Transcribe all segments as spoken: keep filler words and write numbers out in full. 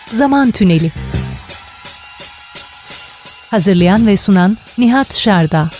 Zaman Tüneli. Hazırlayan ve sunan Nihat Şarda.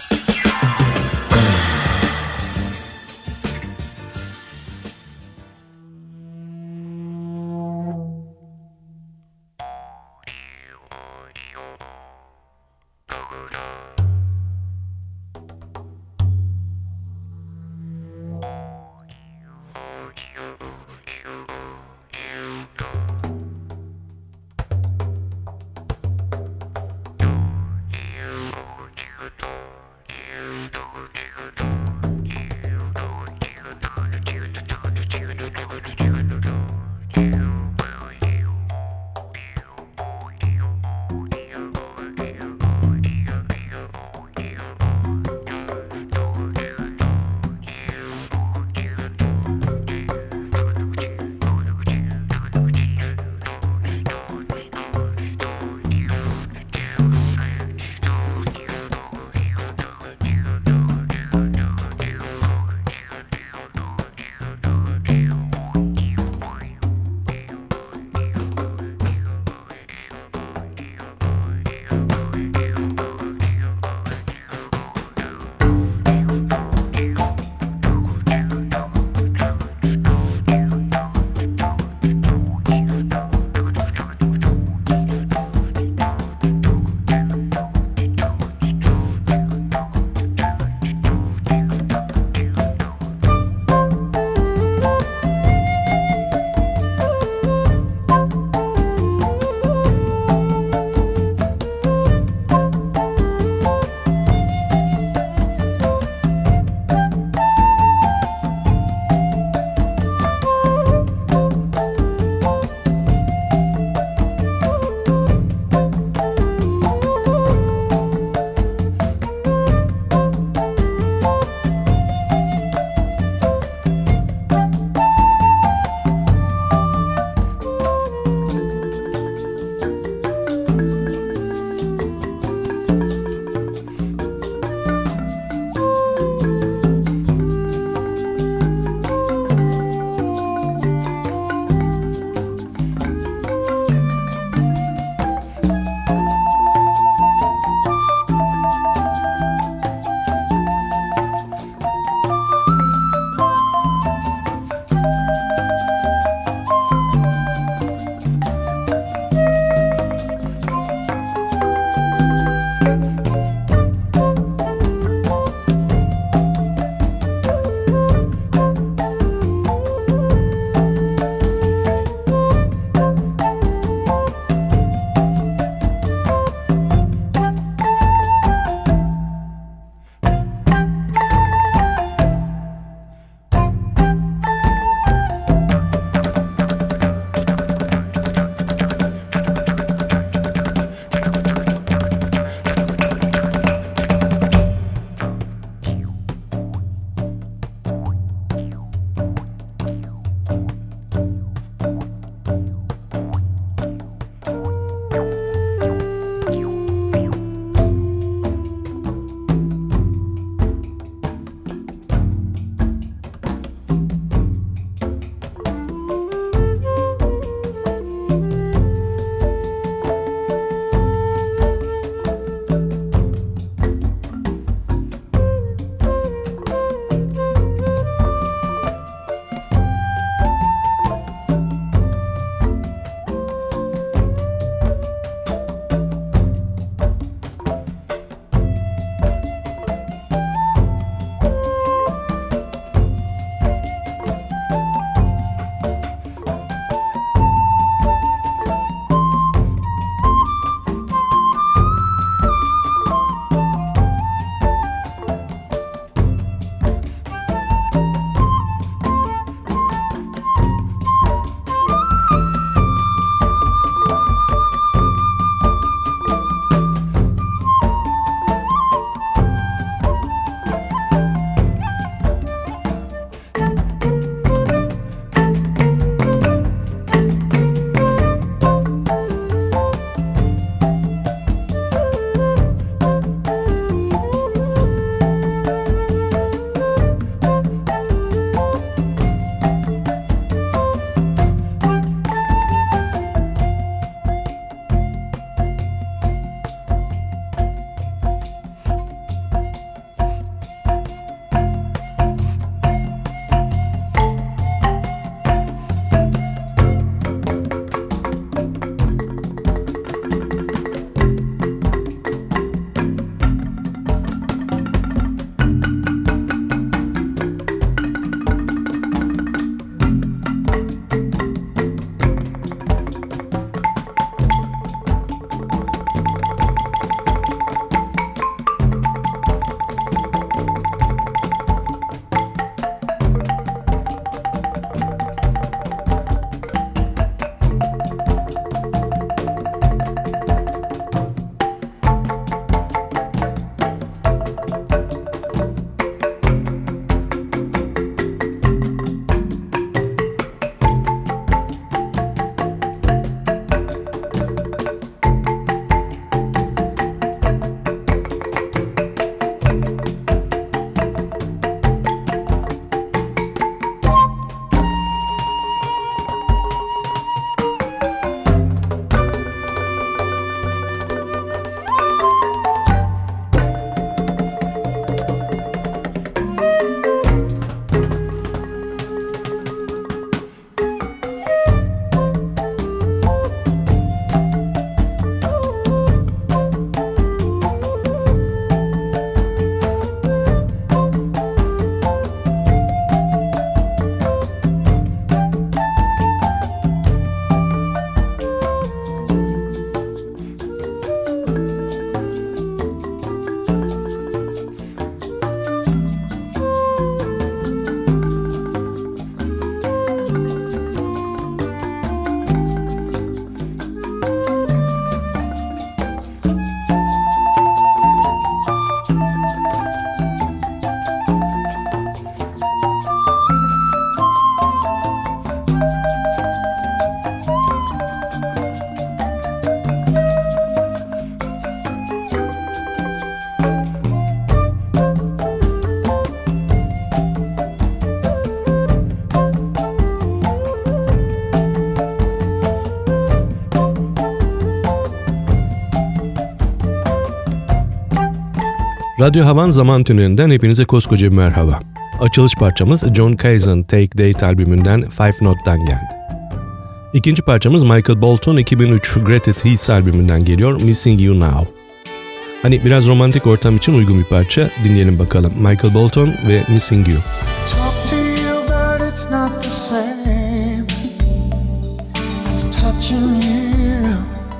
Radyo Havan Zaman Tüneli'nden hepinize koskoca bir merhaba. Açılış parçamız John Kaye'ın Take Date albümünden Five Note'dan geldi. İkinci parçamız Michael Bolton iki bin üç Greatest Hits albümünden geliyor, Missing You Now. Hani biraz romantik ortam için uygun bir parça, dinleyelim bakalım. Michael Bolton ve Missing You. Talk to you but it's not the same. It's touching you.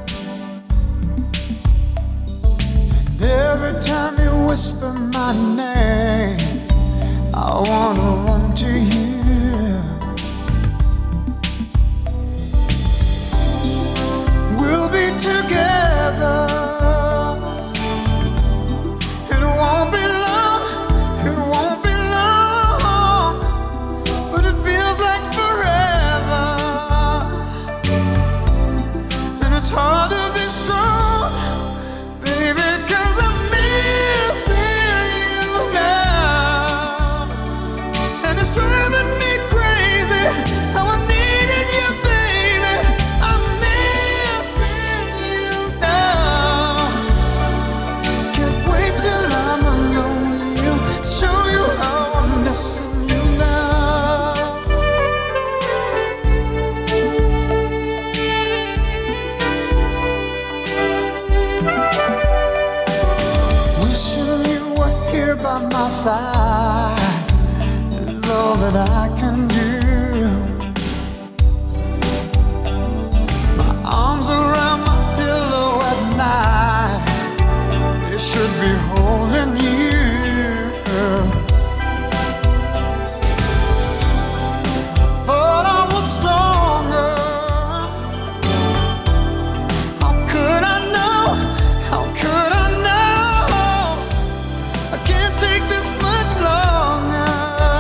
And every time you whisper my name, I wanna run to you. We'll be together. It won't be long, it won't be long, but it feels like forever. And it's hard to be strong, baby, 'cause I'm missing you now. And it's driving me crazy how I'm needing you, baby. I'm missing you now. Can't wait till I'm alone with you, show you how I'm missing you now. Wishing you were here by my side is all that I can do. My arms around my pillow at night, they should be holding you. Thought I was stronger. How could I know? How could I know? I can't take this much longer.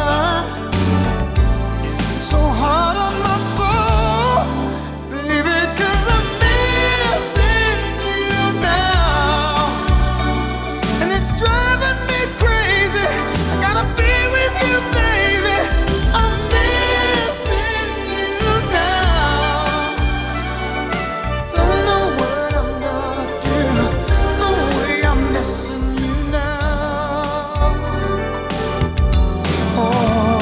So hard on my soul, baby, 'cause I'm missing you now. And it's driving me crazy. I gotta be with you, baby. I'm missing you now. Don't know what I'm gonna do, the way I'm missing you now. Oh,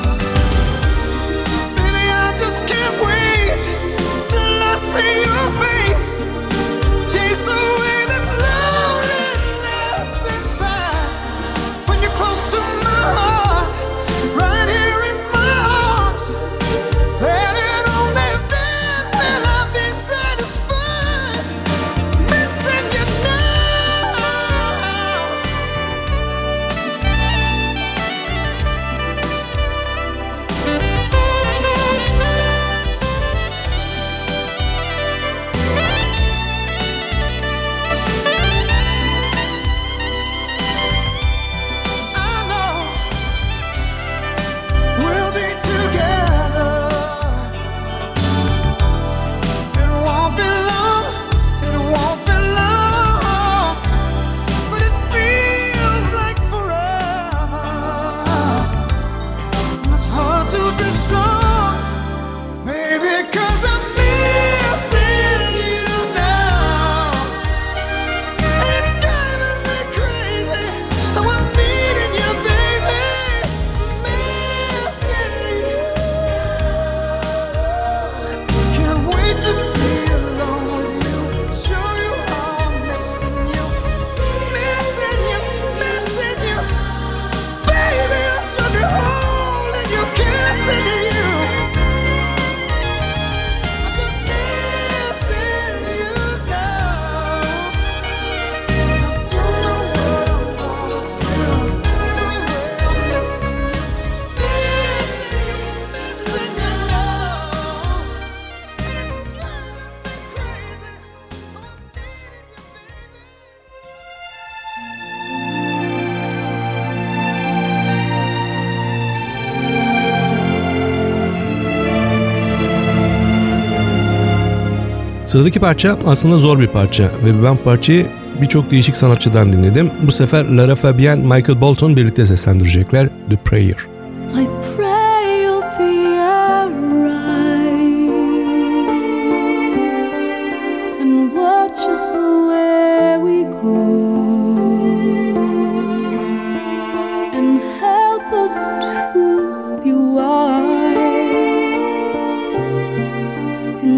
baby, I just can't wait till I see your face. Chase away this loneliness inside. When you're close to my heart, right here in my arms, then and only then will I be satisfied. Missing you now. I know we'll be together. It won't be long, it won't be long, but it feels like forever. And it's hard to be strong, maybe 'cause I'm missing you now. And it's driving me crazy how I'm needing you, baby. Missing you. Can't wait to be alone with you, show you how I'm missing you. Missing you, missing you. Baby, I should be holding you, kissing you. I'm missing you now. Don't know what I'm gonna do, the way I'm missing you. Missing you, missing you now. And it's driving me crazy how I'm Sıradaki parça aslında zor bir parça ve ben parçayı birçok değişik sanatçıdan dinledim. Bu sefer Lara Fabian, Michael Bolton birlikte seslendirecekler The Prayer. I pray you'll be arise and watch us where we go.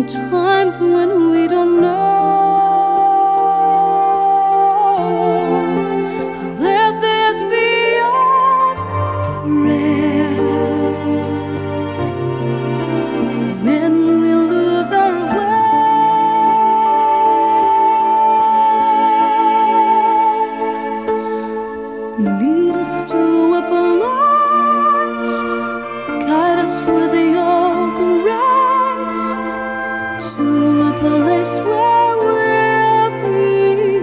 times when we don't know that there's beyond prayer. When we lose our way, lead us to a place, guide us with your grace, to a place where we'll be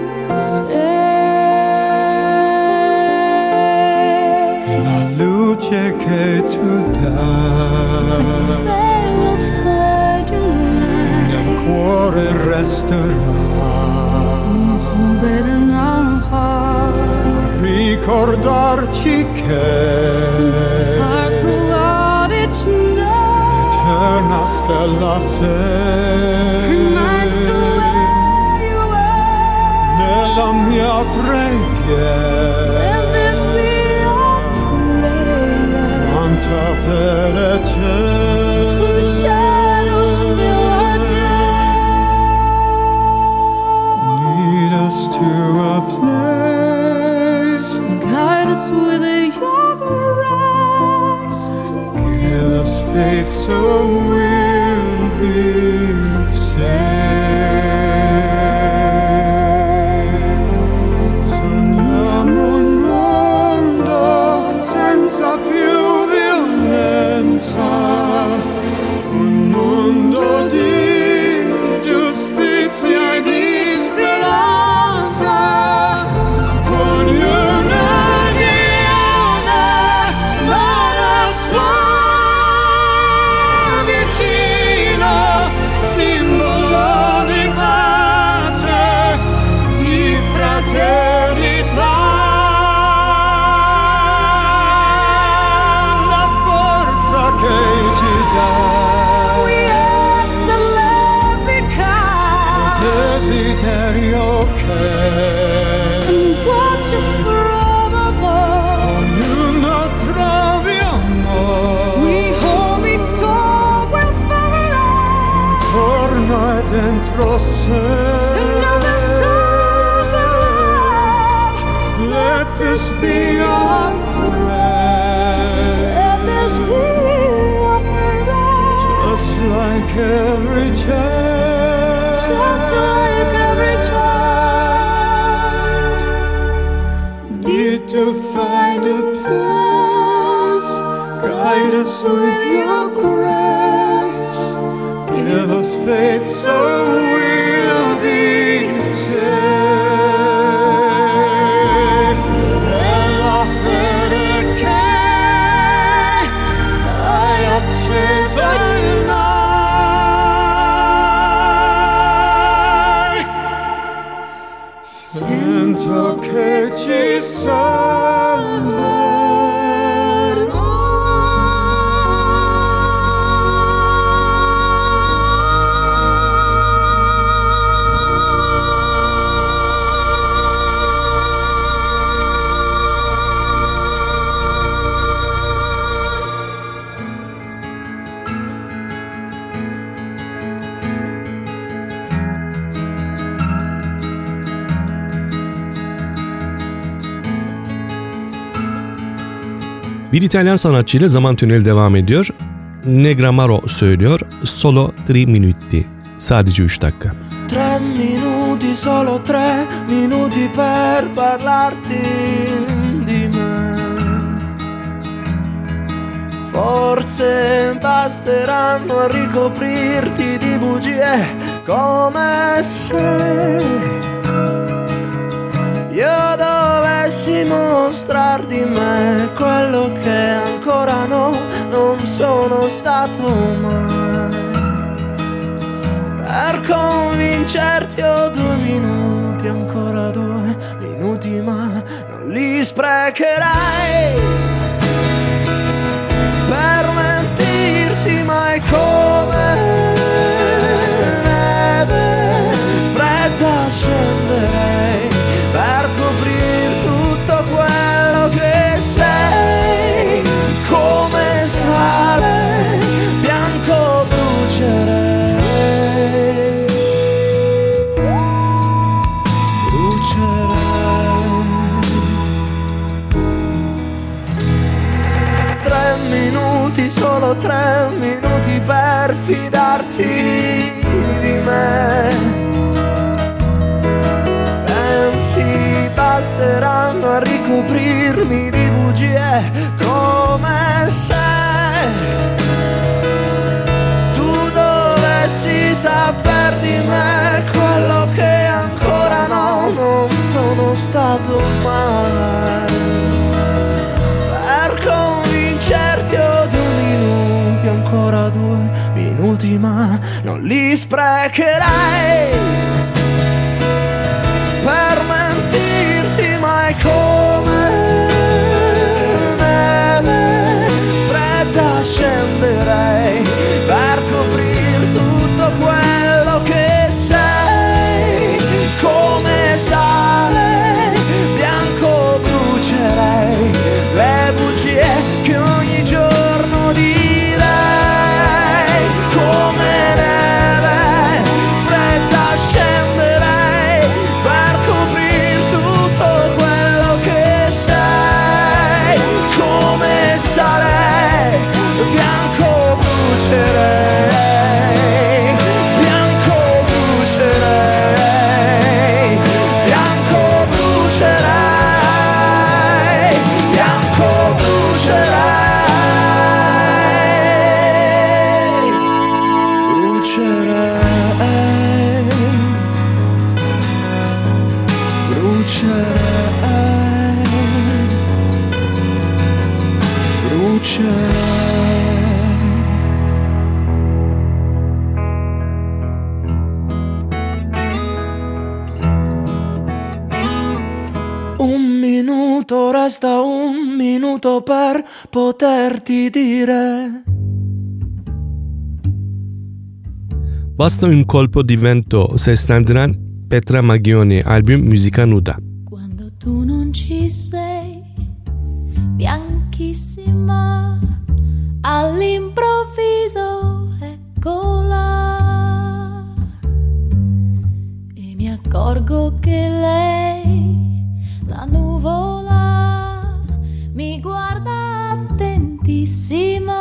safe. La luce che tu dai We'll find a nel light, cuore resterà, hold it in our heart. ricordarci che Stars go out each night, eterna stella sei. remind us of where you are. Nella mia preghiera Let this be our prayer. quanta fede c'è. The shadows fill our day. Lead us to a place, Guide us with your grace. give us faith so we'll be safe. Sogniamo un mondo senza più violenza, un mondo di giustizia e di speranza. Ognuno di una mano sua vicino, simbolo di pace, di fraternità. La forza che ci dà, We ask the love become desiderio che watch us from above. ognuno trovi amore We hope it's all will follow. intorno e dentro sé. Another soul to love. Let this be our prayer, Let this be our prayer. just like every child. Just like every child. Need to find a place, guide us with your grace, give us faith so we'll be safe. Nella fede che hai acceso in noi, sento che ci Bir İtalyan sanatçıyla Zaman Tüneli devam ediyor. Negramaro söylüyor. Solo tre minuti. Sadece üç dakika. Tre minuti, solo tre minuti per parlarti di me. Forse basteranno a ricoprirti di bugie come se io dovessi mostrar di me quello che ancora no, non sono stato mai. Per convincerti ho due minuti, ancora due minuti, ma non li sprecherai per mentirti mai come neve fredda scenderei per coprir tutto quello che sei, come sale bianco brucerei. come sei. Tu dovessi saper di me quello che ancora no, non sono stato mai. Per convincerti ho due minuti, ancora due minuti, ma non li sprecherei per mentirti mai come neve fredda scenderei per coprir tutto quello che sei. Come sale bianco brucerei le bugie che ogni giorno direi. Come neve fredda scenderei per coprir tutto quello che sei. Come sale bianco brucerei, bianco brucerei, bianco brucerei, bianco brucerei, brucerei, brucerei, brucerei. Un minuto, resta un minuto per poterti dire. Basta un colpo di vento, Seslendiren Petra Magioni, album Musica Nuda. Quando tu non ci sei, bianchissima, all'improvviso eccola, e mi accorgo che lei, la nuvola, mi guarda attentissima.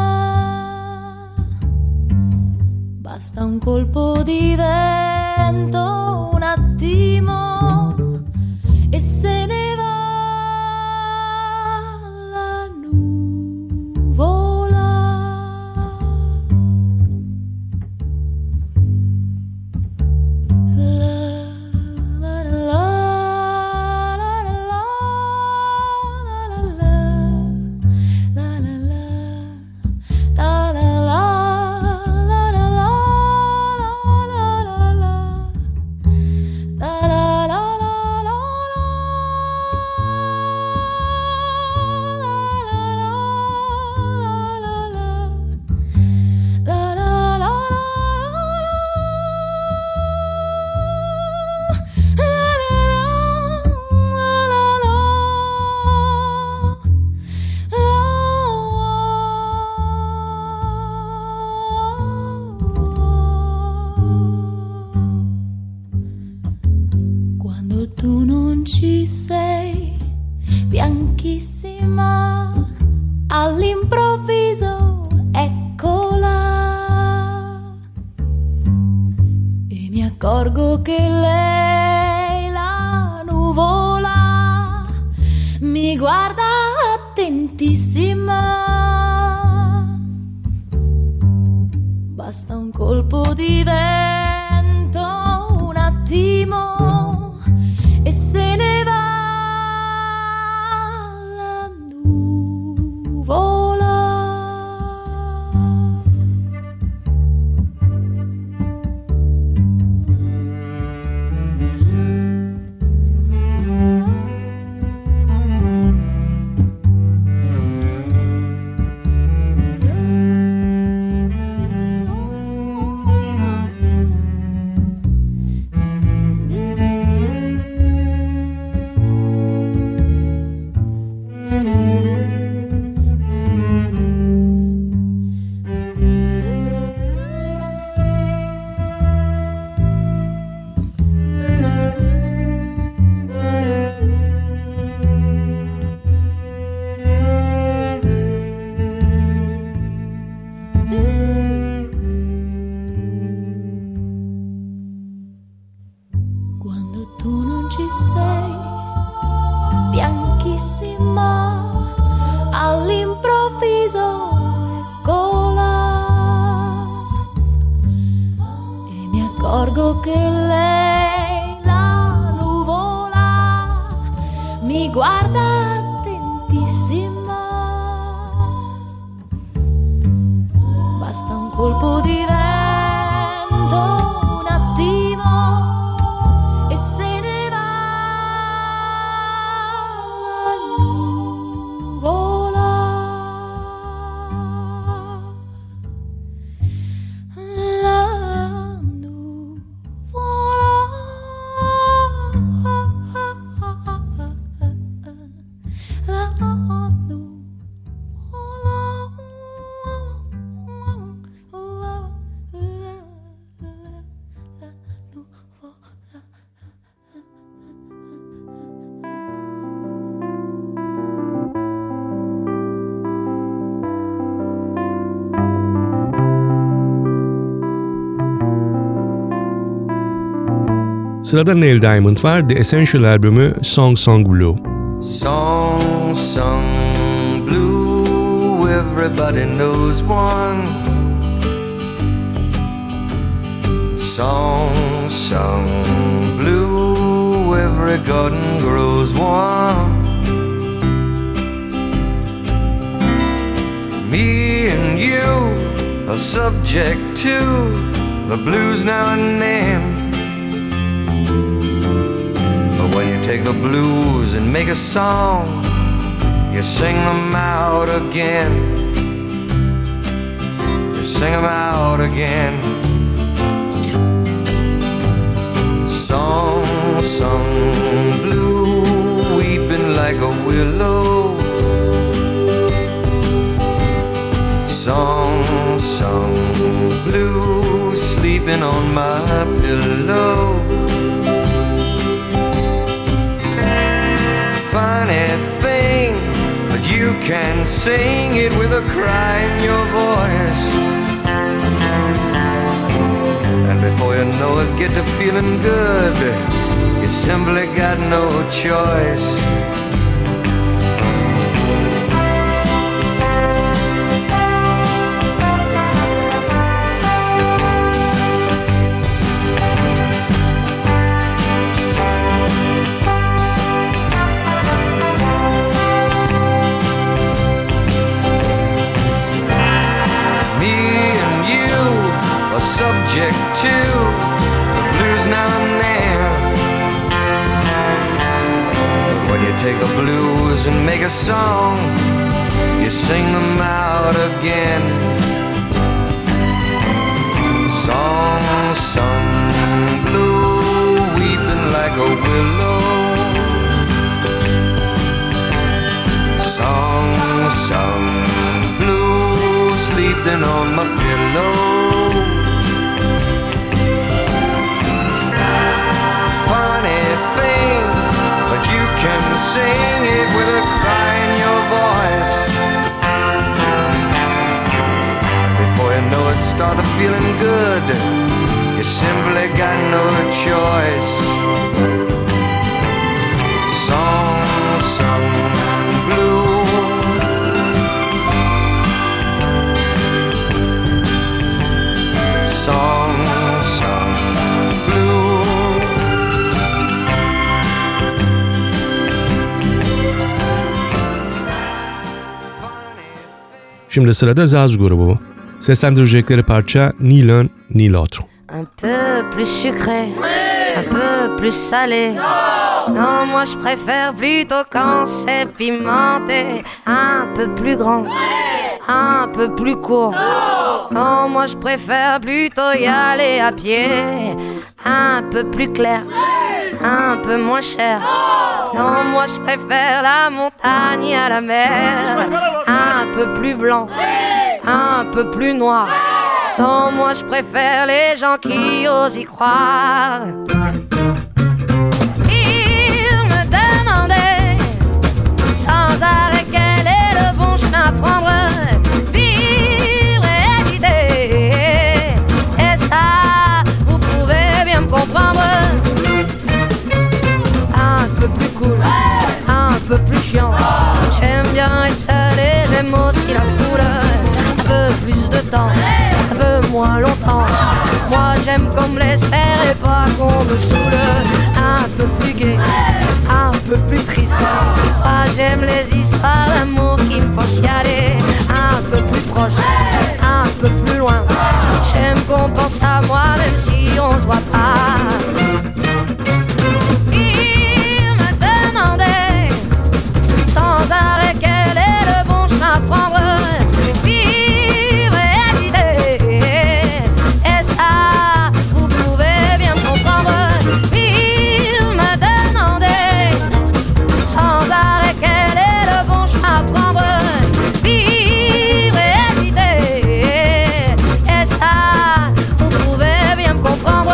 Basta un colpo di vento, un attimo, e se ne va la nuvola. Tu non ci sei, bianchissima, all'improvviso eccola, e mi accorgo che lei, la nuvola, mi guarda attentissima. Basta un colpo di vento, un attimo, e se ne va la nuvola. accorgo che lei, la nuvola, mi guarda attentissima. Basta un colpo di vento, un attimo, e se ne va la nuvola. Sırada Neil Diamond var. The Essential albümü Song Song Blue. Song sung blue, everybody knows one. Song sung blue, every garden grows one. Me and you are subject to the blues now and then. When you take the blues and make a song, you sing them out again. You sing them out again. Song sung blue, weeping like a willow. Song sung blue, sleeping on my pillow. Funny thing, but you can sing it with a cry in your voice. And before you know it, get to feeling good. You simply got no choice. Subject to the blues now and then. But when you take the blues and make a song, you sing them out again. Song sung blue, weeping like a willow. Song sung blue, sleeping on my pillow. Can sing it with a cry in your voice. Before you know it, started feeling good. You simply got no choice. Song sung blue. Song sung blue. Şimdi sırada Zaz grubu. Seslendirecekleri parça Ni l'un ni l'autre. Un peu plus sucré, un peu plus salé. Non, moi je préfère plutôt quand c'est pimenté. Un peu plus grand, un peu plus court. Non, moi je préfère plutôt y aller à pied. Un peu plus clair, un peu moins cher. Non, moi je préfère la montagne à la mer. Un peu plus blanc, un peu plus noir. Non, moi je préfère les gens qui osent y croire. Il me demandait sans arrêt quel est le bon chemin à prendre. Vivre et hésiter, et ça, vous pouvez bien me comprendre. Un peu plus cool, un peu plus chiant. J'aime bien être seul et j'aime aussi la foule. Un peu plus de temps, un peu moins longtemps. Moi j'aime qu'on me laisse faire me saoule. Un peu plus gai, un peu plus triste. Moi j'aime les histoires d'amour qui me font chialer. Un peu plus proche, un peu plus loin. J'aime qu'on pense à moi même si on se voit pas. Il me demandait sans arrêt quel est le bon chemin à prendre. Vivre et hésiter, et ça vous pouvez bien me comprendre. Il me demandait sans arrêt quel est le bon chemin à prendre. Vivre et hésiter, et ça vous pouvez bien me comprendre.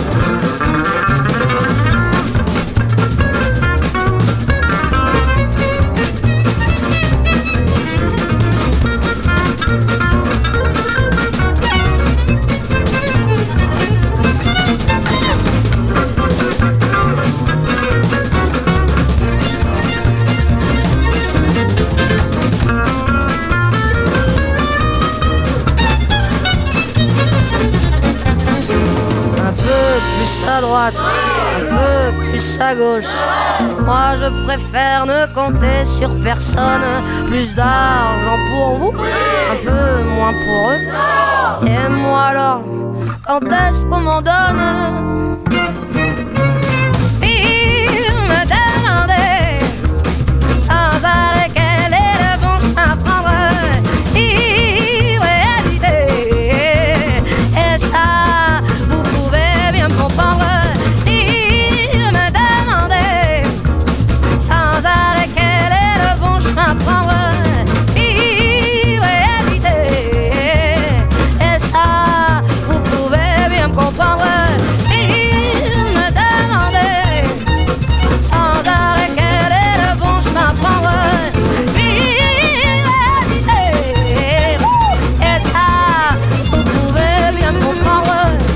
À droite, un peu plus à gauche. Moi je préfère ne compter sur personne. Plus d'argent pour vous, un peu moins pour eux. Et moi alors, quand est-ce qu'on m'en donne? Il me demandait sans arrêt quel est le bon chemin à prendre. Vivre et hésiter, et ça vous pouvez bien me comprendre. Il me demandait sans arrêt quel est le bon chemin à prendre. Vivre et hésiter, et ça vous pouvez bien me comprendre. Il me demandait sans arrêt quel est le bon chemin à prendre. Vivre et hésiter, et ça vous pouvez bien me comprendre.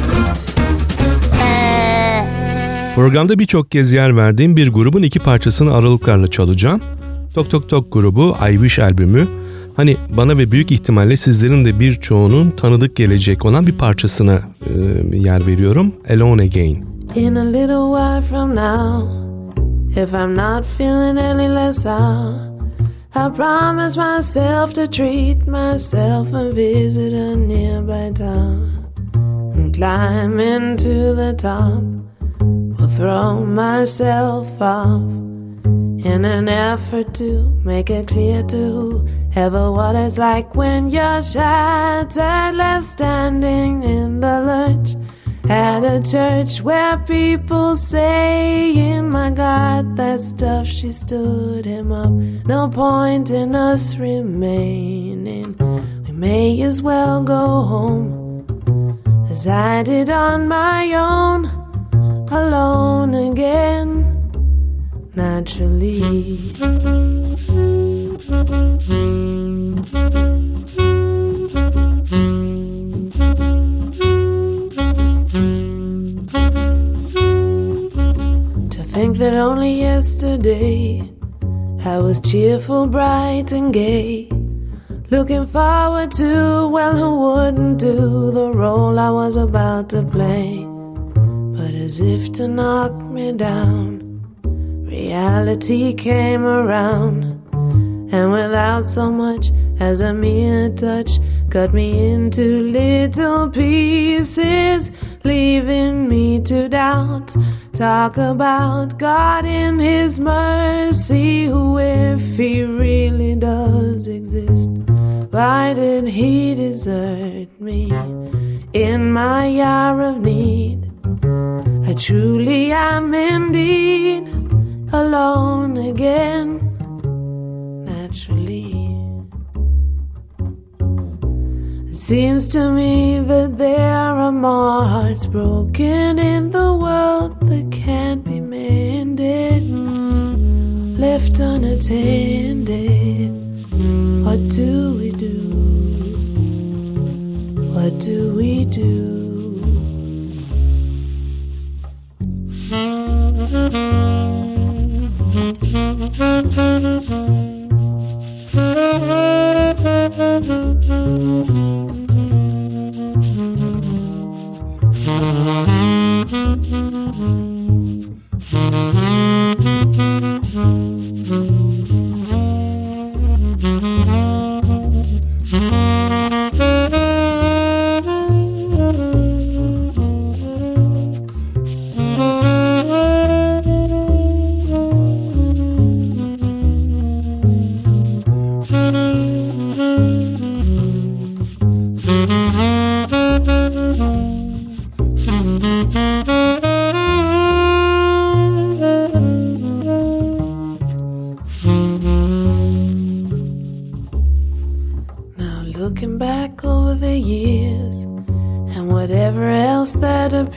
Programda birçok kez yer verdiğim bir grubun iki parçasını aralıklarla çalacağım. Tok Tok Tok grubu I Wish albümü, hani bana ve büyük ihtimalle sizlerin de birçoğunun tanıdık gelecek olan bir parçasına e, yer veriyorum. Alone Again. In a little while from now, if I'm not feeling any less out, I promise myself to treat myself and visit a nearby town and climb into the top. Will throw myself off in an effort to make it clear to whoever what it's like when you're shattered, left standing in the lurch at a church where people saying, my God, that stuff, she stood him up. No point in us remaining. We may as well go home as I did on my own. Alone again, naturally. To think that only yesterday I was cheerful, bright and gay, looking forward to, well, who wouldn't do the role I was about to play. But as if to knock me down, reality came around, and without so much as a mere touch, cut me into little pieces, leaving me to doubt. Talk about God in His mercy, who, if He really does exist, why did He desert me in my hour of need? I truly am indeed alone again, naturally. It seems to me that there are more hearts broken in the world that can't be mended, left unattended. What do we do? What do we do?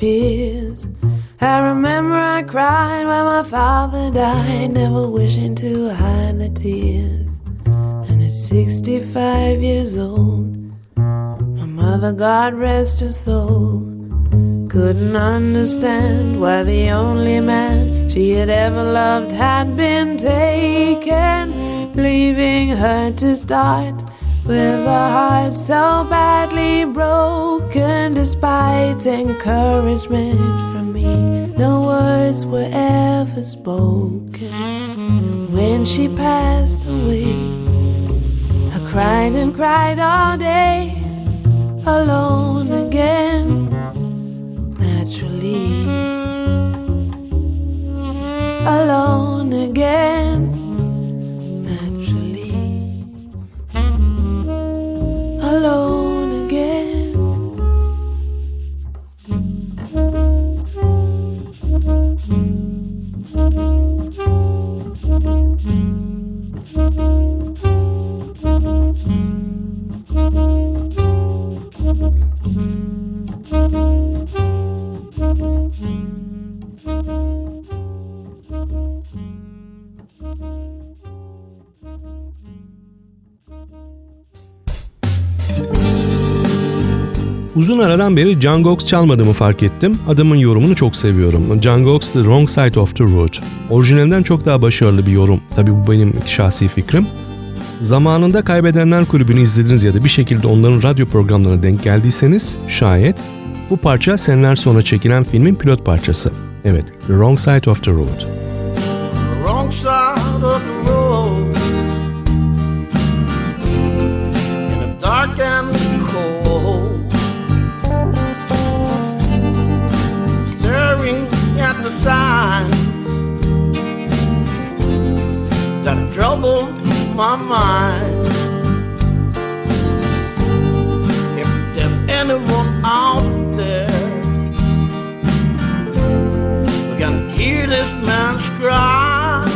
disappears. I remember I cried when my father died, never wishing to hide the tears. And at sixty-five years old, my mother, God rest her soul, couldn't understand why the only man she had ever loved had been taken, leaving her to start with a heart so badly broken. Despite encouragement from me, no words were ever spoken. When she passed away, I cried and cried all day, alone again, naturally, alone again, naturally, alone again. Uzun aradan beri John Cox çalmadığımı fark ettim. Adamın yorumunu çok seviyorum. John Cox, The Wrong Side of the Road. Orijinalinden çok daha başarılı bir yorum. Tabii bu benim şahsi fikrim. Zamanında Kaybedenler Kulübü'nü izlediniz ya da bir şekilde onların radyo programlarına denk geldiyseniz şayet bu parça seneler sonra çekilen filmin pilot parçası. Evet, The Wrong Side of the Road. The wrong side of the road, in a dark and cold, staring at the signs that trouble my mind. If there's anyone out there who can hear this man's cry,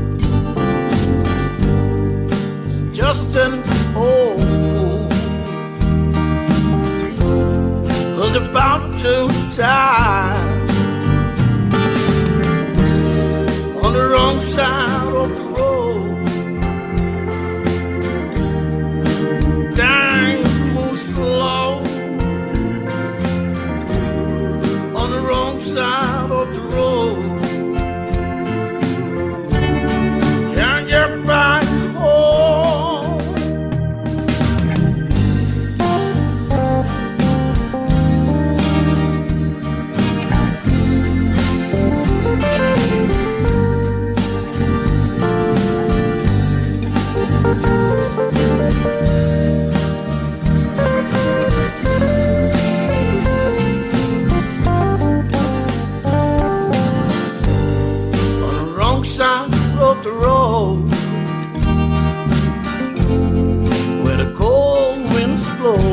it's just an old fool who's about to die on the wrong side of the road. Time moves slow on the wrong side of the road. Can't get back home. Side of the road, where the cold winds blow.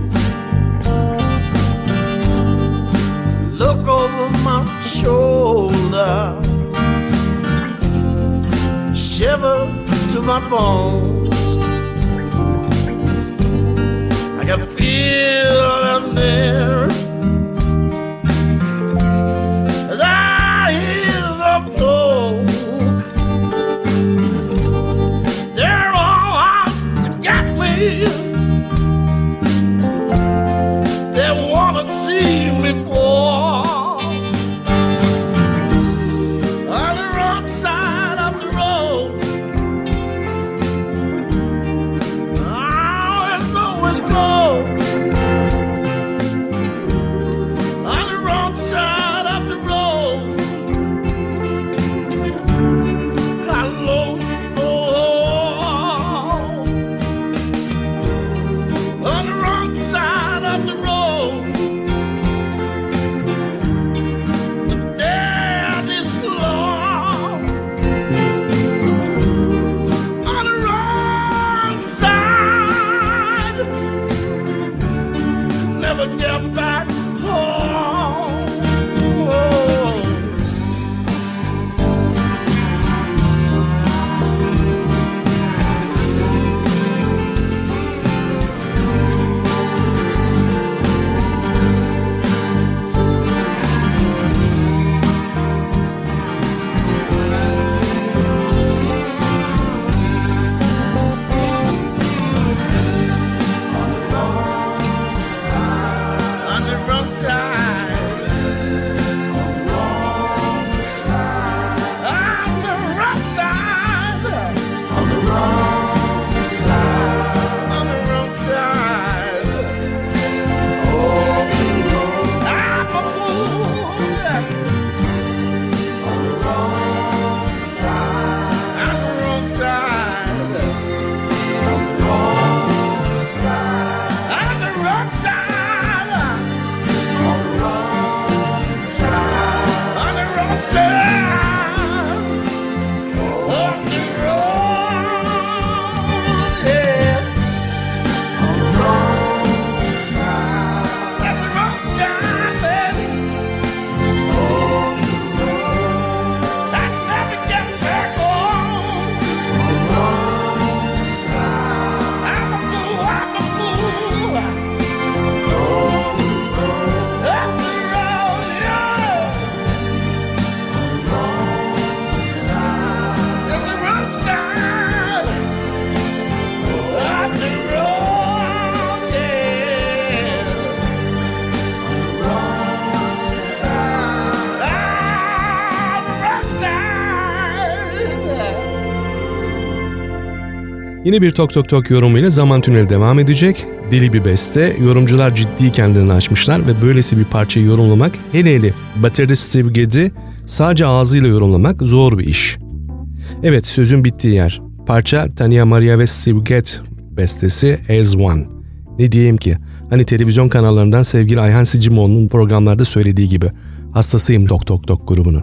Look over my shoulder, shiver to my bones. I can feel them near as I hear them talk. They wanna see me fall on the wrong side of the road. Oh, it's always cold Yine bir Tok Tok Tok yorumuyla Zaman Tüneli devam edecek. Deli bir beste, yorumcular ciddi kendilerini açmışlar ve böylesi bir parçayı yorumlamak, hele hele bateride Steve Gadd'i sadece ağzıyla yorumlamak zor bir iş. Evet, sözün bittiği yer. Parça Tanya Maria ve Steve Gadd bestesi As One. Ne diyeyim ki? Hani televizyon kanallarından sevgili Ayhan Sicimoğlu'nun programlarda söylediği gibi. Hastasıyım Tok Tok Tok grubunu.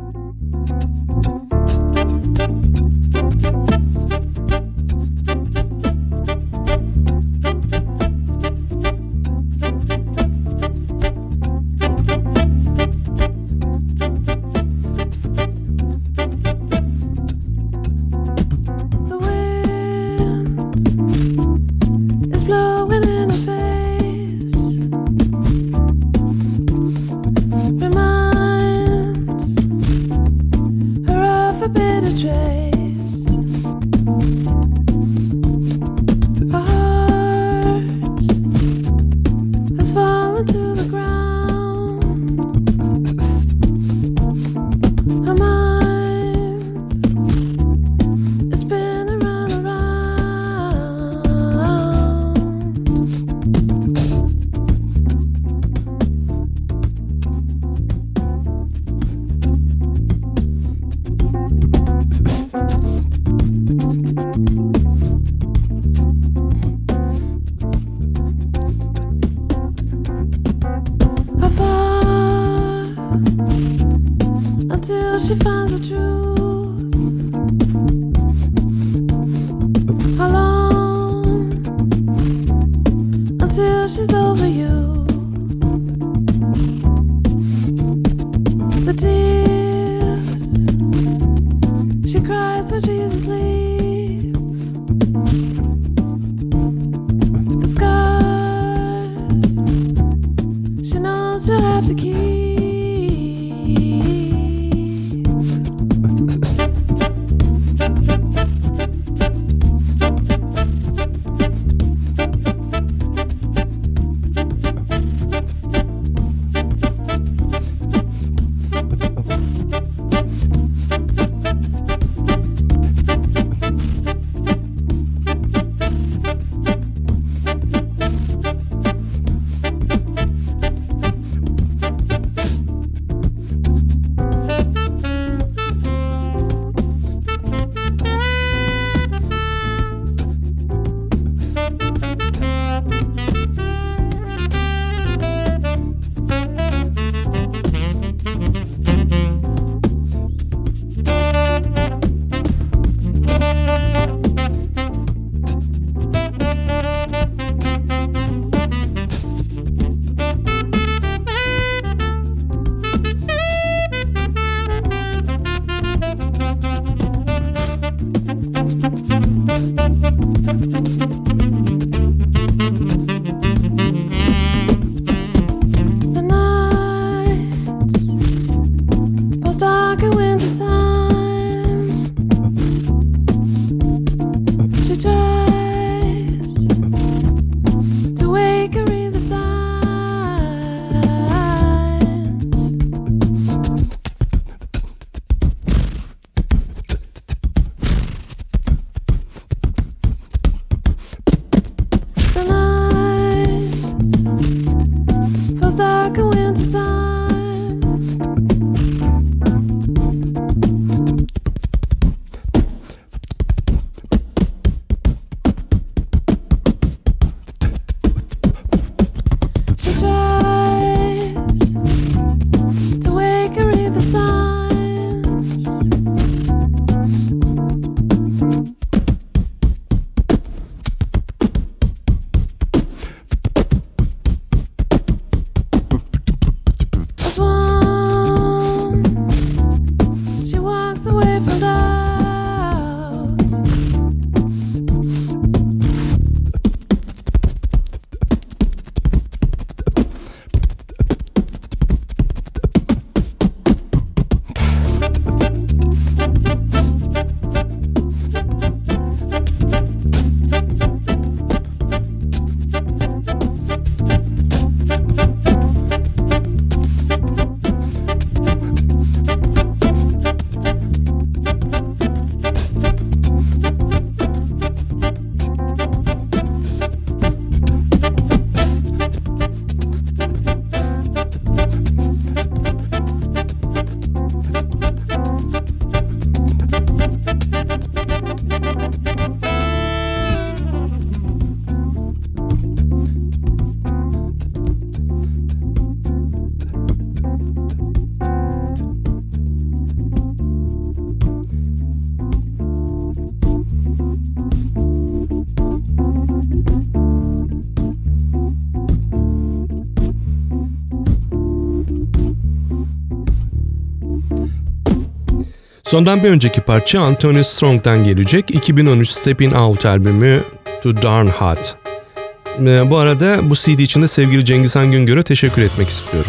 Sondan bir önceki parça Anthony Strong'dan gelecek. iki bin on üç Stepping Out albümü Too Darn Hot. Ee, bu arada bu C D için de sevgili Cengizhan Güngör'e teşekkür etmek istiyorum.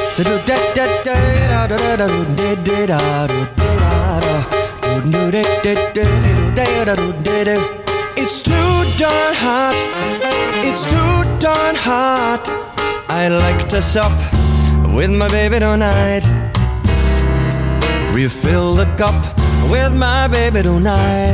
It's too darn hot, it's too darn hot. I like to sup with my baby tonight. Refill the cup with my baby tonight.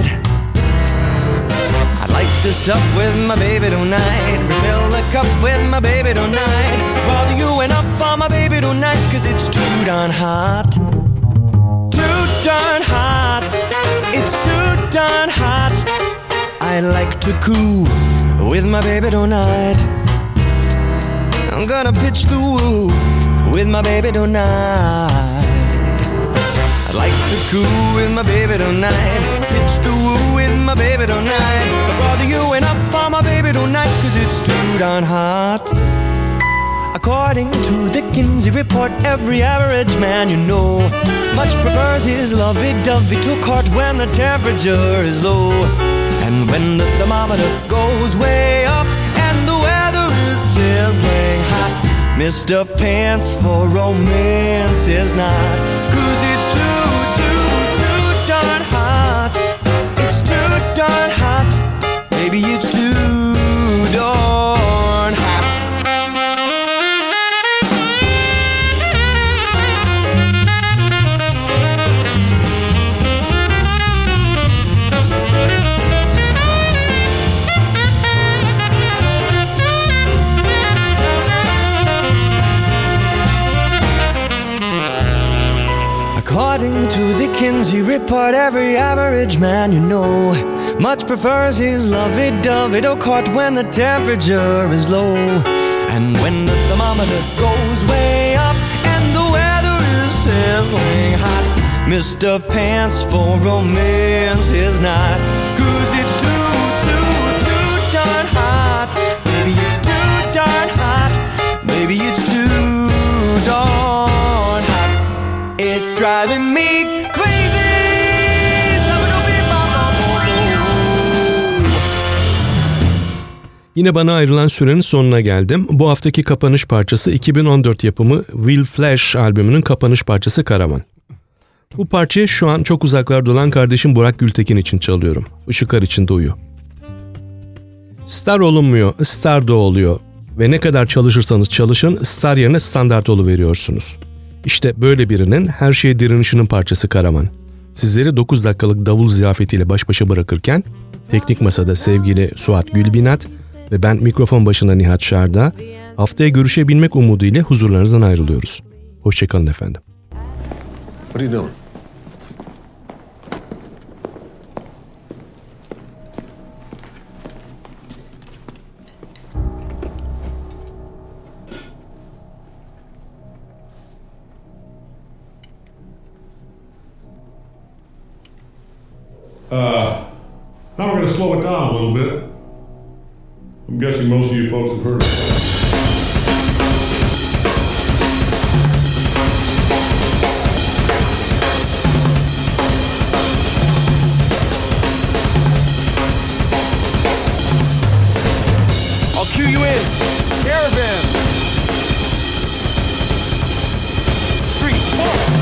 I'd like to sup with my baby tonight. Refill the cup with my baby tonight. Bother you and up for my baby tonight, cause it's too darn hot. Too darn hot. It's too darn hot. I like to coo with my baby tonight. I'm gonna pitch the woo with my baby tonight. I like to coo with my baby tonight. Pitch the woo with my baby tonight. But bother you and up for my baby tonight, cause it's too darn hot. According to the Kinsey report, every average man you know much prefers his lovey-dovey to court when the temperature is low. And when the thermometer goes way up and the weather is sizzling hot, Mister Pants for romance is not. Cause it's too, too, too darn hot. It's too darn hot. Baby, it's too darn hot. According to the Kinsey report, every average man you know much prefers his lovey-dovey to court when the temperature is low. And when the thermometer goes way up and the weather is sizzling hot, Mister Pants for romance is not. Cause it's too, too, too darn hot. Baby, it's too darn hot. Baby, it's too darn hot. It's driving me crazy. Yine bana ayrılan sürenin sonuna geldim. Bu haftaki kapanış parçası iki bin on dört yapımı Will Flash albümünün kapanış parçası Karavan. Bu parçayı şu an çok uzaklarda olan kardeşim Burak Gültekin için çalıyorum. Işıklar içinde uyu. Star olunmuyor, star da oluyor. Ve ne kadar çalışırsanız çalışın, star yerine standart oluveriyorsunuz. İşte böyle birinin her şeye direnişinin parçası Karavan. Sizleri dokuz dakikalık davul ziyafetiyle baş başa bırakırken, teknik masada sevgili Suat Gülbinat ve ben mikrofon başında Nihat Şarda, haftaya görüşebilmek umuduyla huzurlarınızdan ayrılıyoruz. Hoşçakalın efendim. What are you doing? Uh, now we're going to slow it down a little bit. I'm guessing most of you folks have heard of it. I'll cue you in. Caravan. Three, four.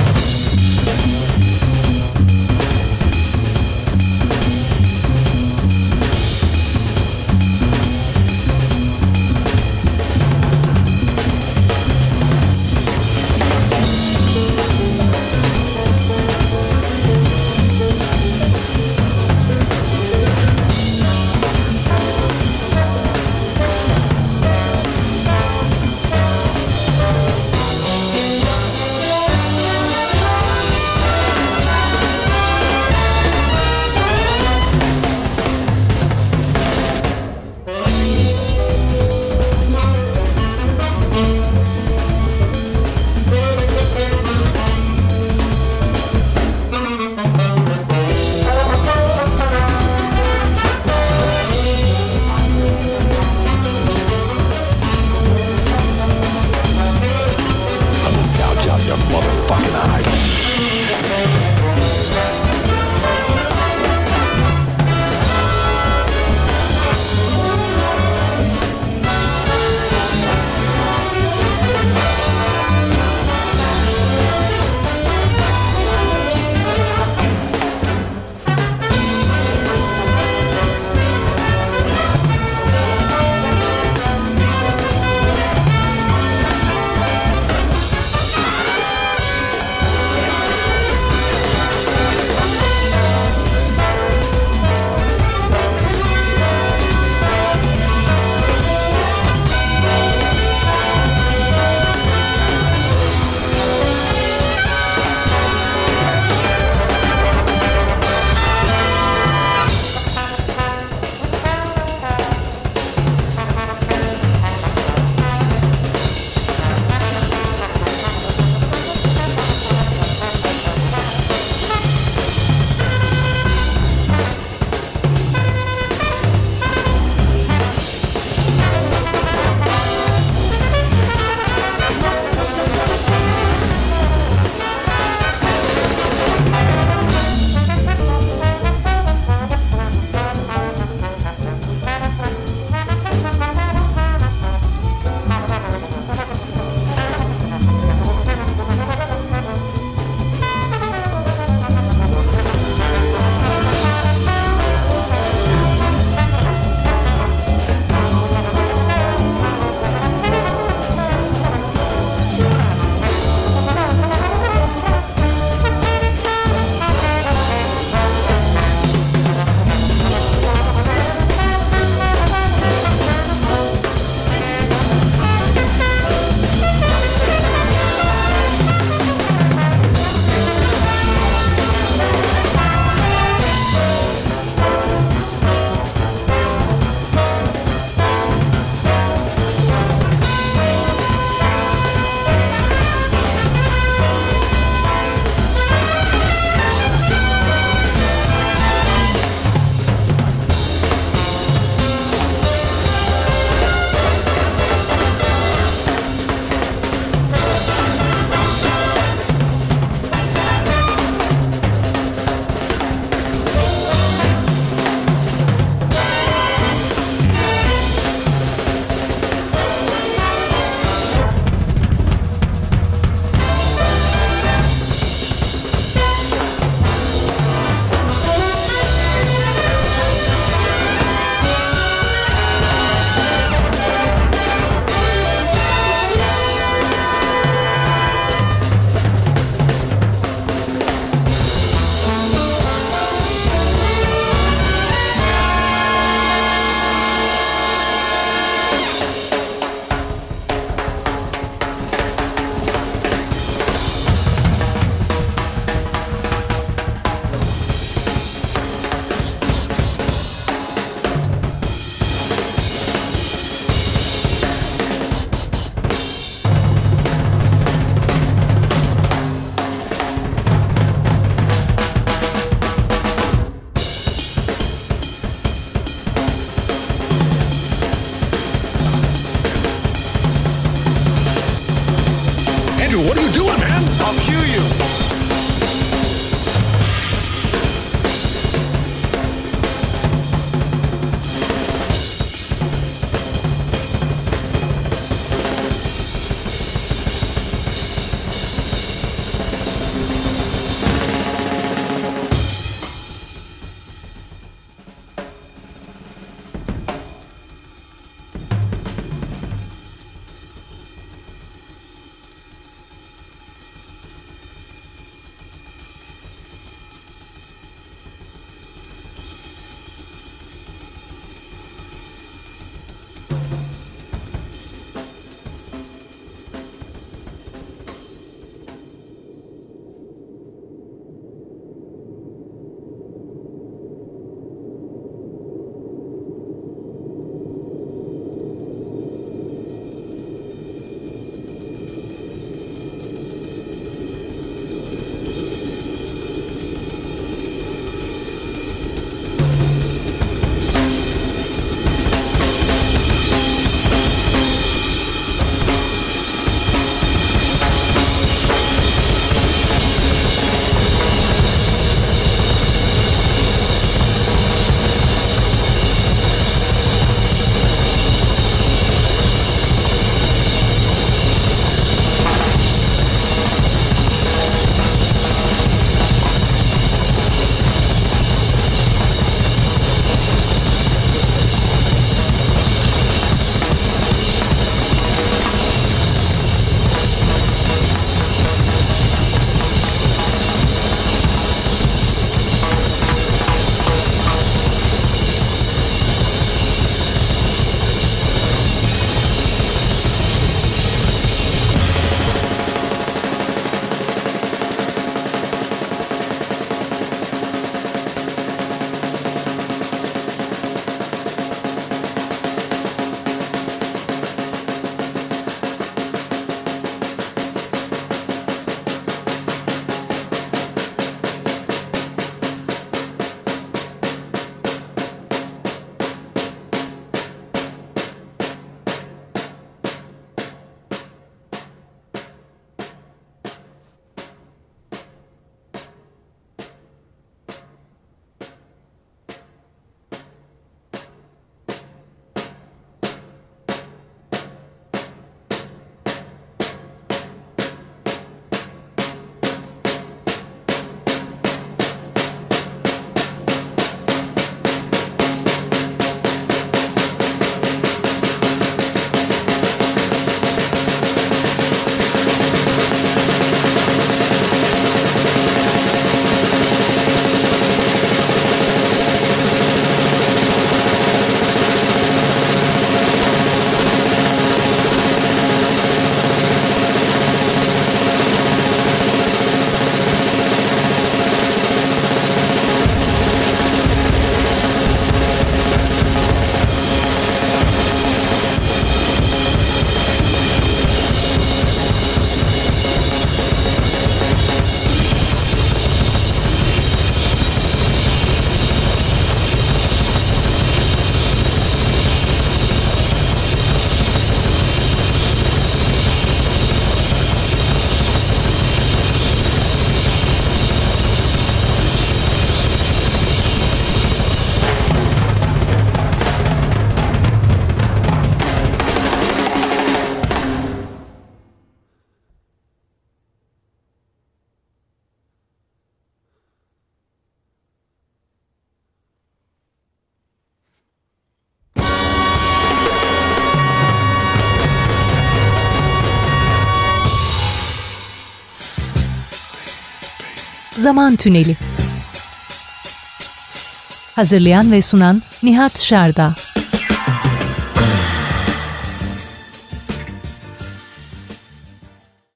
Zaman Tüneli. Hazırlayan ve sunan Nihat Şarda.